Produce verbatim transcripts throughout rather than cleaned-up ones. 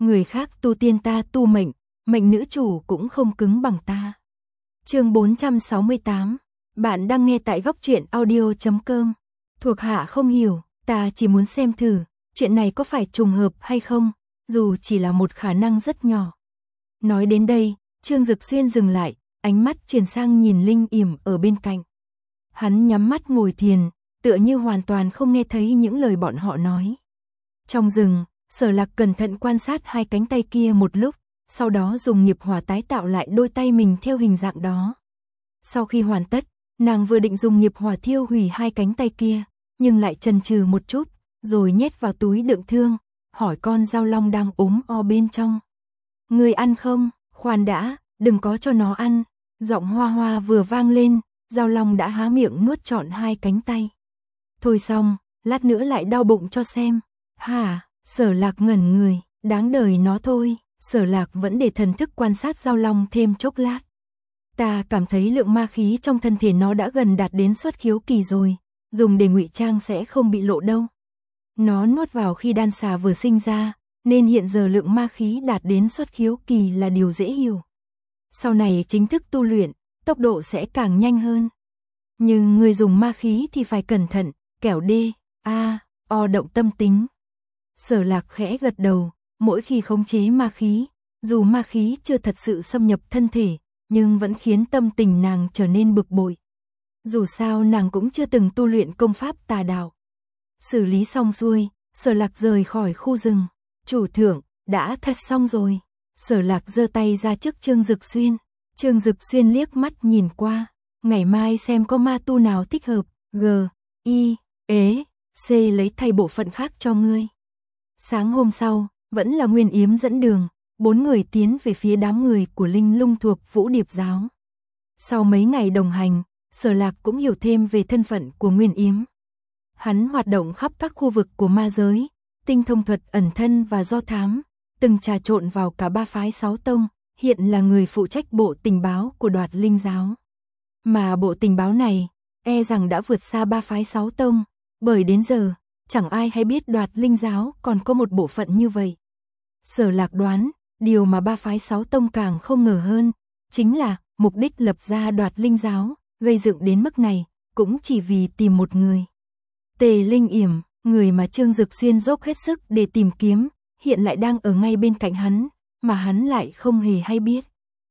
người khác tu tiên ta tu mệnh, mệnh nữ chủ cũng không cứng bằng ta. Chương bốn trăm sáu mươi tám, bạn đang nghe tại góc truyện audio chấm com. Thuộc hạ không hiểu, ta chỉ muốn xem thử, chuyện này có phải trùng hợp hay không, dù chỉ là một khả năng rất nhỏ. Nói đến đây, Trương Dực Xuyên dừng lại, ánh mắt chuyển sang nhìn Linh Yểm ở bên cạnh. Hắn nhắm mắt ngồi thiền, tựa như hoàn toàn không nghe thấy những lời bọn họ nói. Trong rừng, Sở Lạc cẩn thận quan sát hai cánh tay kia một lúc, sau đó dùng nghiệp hỏa tái tạo lại đôi tay mình theo hình dạng đó. Sau khi hoàn tất, nàng vừa định dùng nghiệp hỏa thiêu hủy hai cánh tay kia, nhưng lại chần chừ một chút, rồi nhét vào túi đựng thương, hỏi con dao long đang ốm o bên trong. Người ăn không? Khoan đã, đừng có cho nó ăn. Giọng Hoa Hoa vừa vang lên, dao long đã há miệng nuốt trọn hai cánh tay. Thôi xong, lát nữa lại đau bụng cho xem. Hả? Sở Lạc ngẩn người, đáng đời nó thôi. Sở Lạc vẫn để thần thức quan sát dao long thêm chốc lát. Ta cảm thấy lượng ma khí trong thân thể nó đã gần đạt đến xuất khiếu kỳ rồi, dùng để ngụy trang sẽ không bị lộ đâu. Nó nuốt vào khi đan xà vừa sinh ra, nên hiện giờ lượng ma khí đạt đến xuất khiếu kỳ là điều dễ hiểu. Sau này chính thức tu luyện, tốc độ sẽ càng nhanh hơn. Nhưng người dùng ma khí thì phải cẩn thận, kẻo đê, a, o động tâm tính. Sở Lạc khẽ gật đầu, mỗi khi khống chế ma khí, dù ma khí chưa thật sự xâm nhập thân thể, nhưng vẫn khiến tâm tình nàng trở nên bực bội. Dù sao nàng cũng chưa từng tu luyện công pháp tà đạo. Xử lý xong xuôi, Sở Lạc rời khỏi khu rừng. Chủ thượng, đã thật xong rồi. Sở Lạc giơ tay ra trước Trương Dực Xuyên. Trương Dực Xuyên liếc mắt nhìn qua. Ngày mai xem có ma tu nào thích hợp. G, I, ế, C lấy thay bộ phận khác cho ngươi. Sáng hôm sau, vẫn là Nguyên Yếm dẫn đường. Bốn người tiến về phía đám người của Linh Lung thuộc Vũ Điệp giáo. Sau mấy ngày đồng hành, Sở Lạc cũng hiểu thêm về thân phận của Nguyên Yếm. Hắn hoạt động khắp các khu vực của ma giới, tinh thông thuật ẩn thân và do thám, từng trà trộn vào cả ba phái sáu tông, hiện là người phụ trách bộ tình báo của Đoạt Linh giáo. Mà bộ tình báo này, e rằng đã vượt xa ba phái sáu tông, bởi đến giờ, chẳng ai hay biết Đoạt Linh giáo còn có một bộ phận như vậy. Sở Lạc đoán, điều mà ba phái sáu tông càng không ngờ hơn, chính là mục đích lập ra Đoạt Linh giáo, gây dựng đến mức này, cũng chỉ vì tìm một người. Tề Linh Yểm, người mà Trương Dực Xuyên dốc hết sức để tìm kiếm, hiện lại đang ở ngay bên cạnh hắn, mà hắn lại không hề hay biết.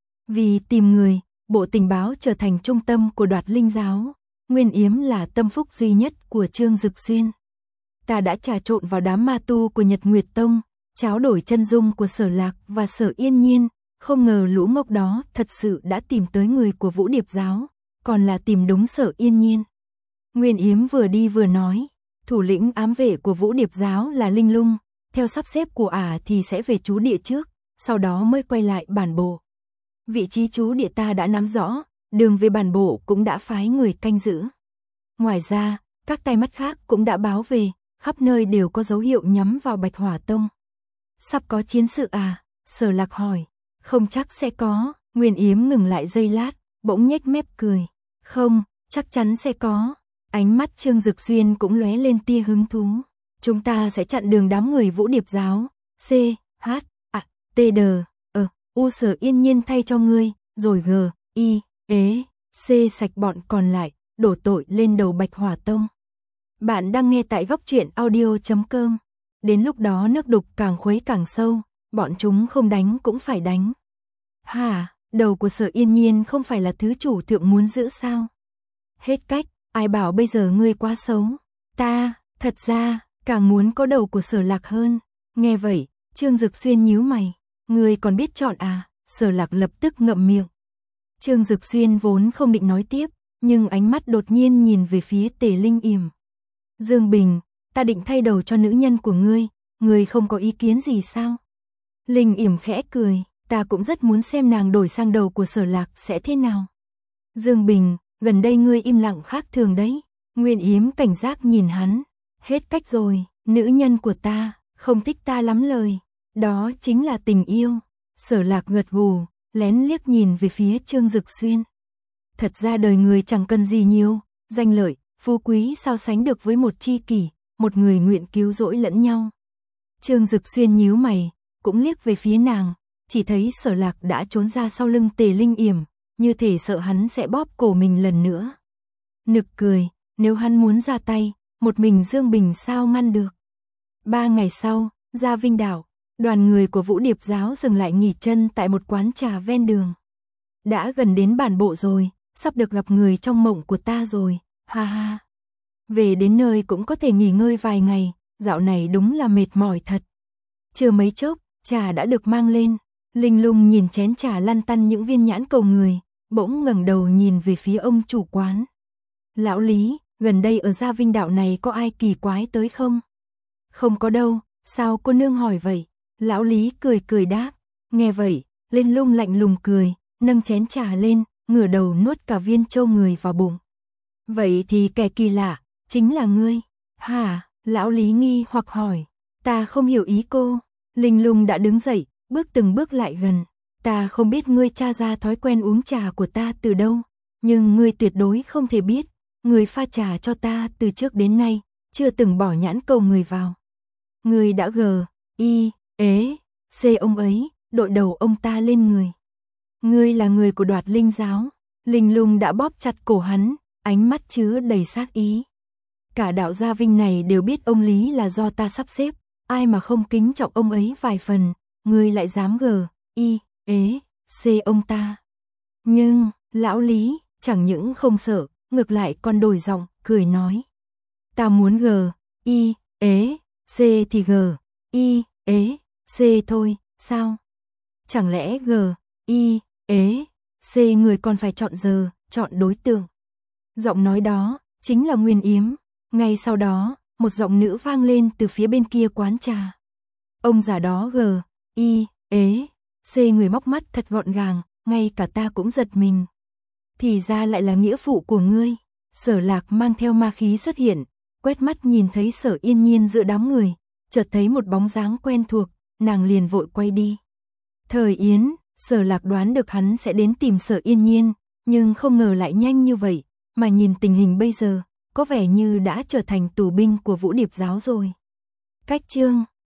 Vì tìm người, bộ tình báo trở thành trung tâm của Đoạt Linh giáo, Nguyên Yếm là tâm phúc duy nhất của Trương Dực Xuyên. Ta đã trà trộn vào đám ma tu của Nhật Nguyệt Tông, tráo đổi chân dung của Sở Lạc và Sở Yên Nhiên, không ngờ lũ ngốc đó thật sự đã tìm tới người của Vũ Điệp giáo, còn là tìm đúng Sở Yên Nhiên. Nguyên Yếm vừa đi vừa nói, thủ lĩnh ám vệ của Vũ Điệp giáo là Linh Lung, theo sắp xếp của ả thì sẽ về trú địa trước, sau đó mới quay lại bản bộ. Vị trí trú địa ta đã nắm rõ, đường về bản bộ cũng đã phái người canh giữ. Ngoài ra, các tay mắt khác cũng đã báo về, khắp nơi đều có dấu hiệu nhắm vào Bạch Hỏa Tông. Sắp có chiến sự à? Sở Lạc hỏi. Không chắc sẽ có. Nguyên Yếm ngừng lại giây lát, bỗng nhếch mép cười. Không, chắc chắn sẽ có. Ánh mắt Trương Dực Xuyên cũng lóe lên tia hứng thú. Chúng ta sẽ chặn đường đám người Vũ Điệp giáo. C, H, A, T, D, ờ, U Sở Yên Nhiên thay cho ngươi, rồi G, I, ế, C sạch bọn còn lại, đổ tội lên đầu Bạch Hỏa Tông. Bạn đang nghe tại góc truyện audio chấm com. Đến lúc đó nước đục càng khuấy càng sâu, bọn chúng không đánh cũng phải đánh. Hả, đầu của Sở Yên Nhiên không phải là thứ chủ thượng muốn giữ sao? Hết cách, ai bảo bây giờ ngươi quá xấu. Ta, thật ra, càng muốn có đầu của Sở Lạc hơn. Nghe vậy, Trương Dực Xuyên nhíu mày. Ngươi còn biết chọn à? Sở Lạc lập tức ngậm miệng. Trương Dực Xuyên vốn không định nói tiếp, nhưng ánh mắt đột nhiên nhìn về phía Tề Linh Yểm. Dương Bình, ta định thay đầu cho nữ nhân của ngươi, ngươi không có ý kiến gì sao? Linh Yểm khẽ cười, ta cũng rất muốn xem nàng đổi sang đầu của Sở Lạc sẽ thế nào. Dương Bình, gần đây ngươi im lặng khác thường đấy. Nguyên Yếm cảnh giác nhìn hắn. Hết cách rồi, nữ nhân của ta, không thích ta lắm lời. Đó chính là tình yêu. Sở Lạc gật gù, lén liếc nhìn về phía Trương Dực Xuyên. Thật ra đời người chẳng cần gì nhiều, danh lợi, phú quý sao sánh được với một tri kỷ, một người nguyện cứu rỗi lẫn nhau. Trương Dực Xuyên nhíu mày, cũng liếc về phía nàng, chỉ thấy Sở Lạc đã trốn ra sau lưng Tề Linh Yểm, như thể sợ hắn sẽ bóp cổ mình lần nữa. Nực cười, nếu hắn muốn ra tay, một mình Dương Bình sao ngăn được. Ba ngày sau, ra Vinh Đảo, đoàn người của Vũ Điệp giáo dừng lại nghỉ chân tại một quán trà ven đường. Đã gần đến bản bộ rồi, sắp được gặp người trong mộng của ta rồi, ha ha. Về đến nơi cũng có thể nghỉ ngơi vài ngày, dạo này đúng là mệt mỏi thật. Chưa mấy chốc, trà đã được mang lên, Linh Lung nhìn chén trà lăn tăn những viên nhãn cầu người, bỗng ngẩng đầu nhìn về phía ông chủ quán. Lão Lý, gần đây ở Gia Vinh Đạo này có ai kỳ quái tới không? Không có đâu, sao cô nương hỏi vậy? Lão Lý cười cười đáp, nghe vậy, Linh Lung lạnh lùng cười, nâng chén trà lên, ngửa đầu nuốt cả viên châu người vào bụng. Vậy thì kẻ kỳ lạ, chính là ngươi. Hả? Lão Lý nghi hoặc hỏi, ta không hiểu ý cô. Linh Lung đã đứng dậy, bước từng bước lại gần. Ta không biết ngươi tra ra thói quen uống trà của ta từ đâu, nhưng ngươi tuyệt đối không thể biết, ngươi pha trà cho ta từ trước đến nay, chưa từng bỏ nhãn cầu người vào. Ngươi đã gờ, y, ế, xê ông ấy, đội đầu ông ta lên người. Ngươi là người của Đoạt Linh giáo. Linh Lung đã bóp chặt cổ hắn, ánh mắt chứa đầy sát ý. Cả đạo Gia Vinh này đều biết ông Lý là do ta sắp xếp, ai mà không kính trọng ông ấy vài phần, ngươi lại dám gờ, y, ế, xê ông ta. Nhưng, lão Lý, chẳng những không sợ, ngược lại còn đổi giọng, cười nói. Ta muốn gờ, y, ế, xê thì gờ, y, ế, xê thôi, sao? Chẳng lẽ gờ, y, ế, xê người còn phải chọn giờ, chọn đối tượng. Giọng nói đó, chính là Nguyên Yếm. Ngay sau đó, một giọng nữ vang lên từ phía bên kia quán trà. Ông già đó gờ, y, ế, xê người móc mắt thật gọn gàng, ngay cả ta cũng giật mình. Thì ra lại là nghĩa phụ của ngươi. Sở Lạc mang theo ma khí xuất hiện, quét mắt nhìn thấy Sở Yên Nhiên giữa đám người, chợt thấy một bóng dáng quen thuộc, nàng liền vội quay đi. Thời Yến, Sở Lạc đoán được hắn sẽ đến tìm Sở Yên Nhiên, nhưng không ngờ lại nhanh như vậy, mà nhìn tình hình bây giờ, có vẻ như đã trở thành tù binh của Vũ Điệp giáo rồi. Cách chương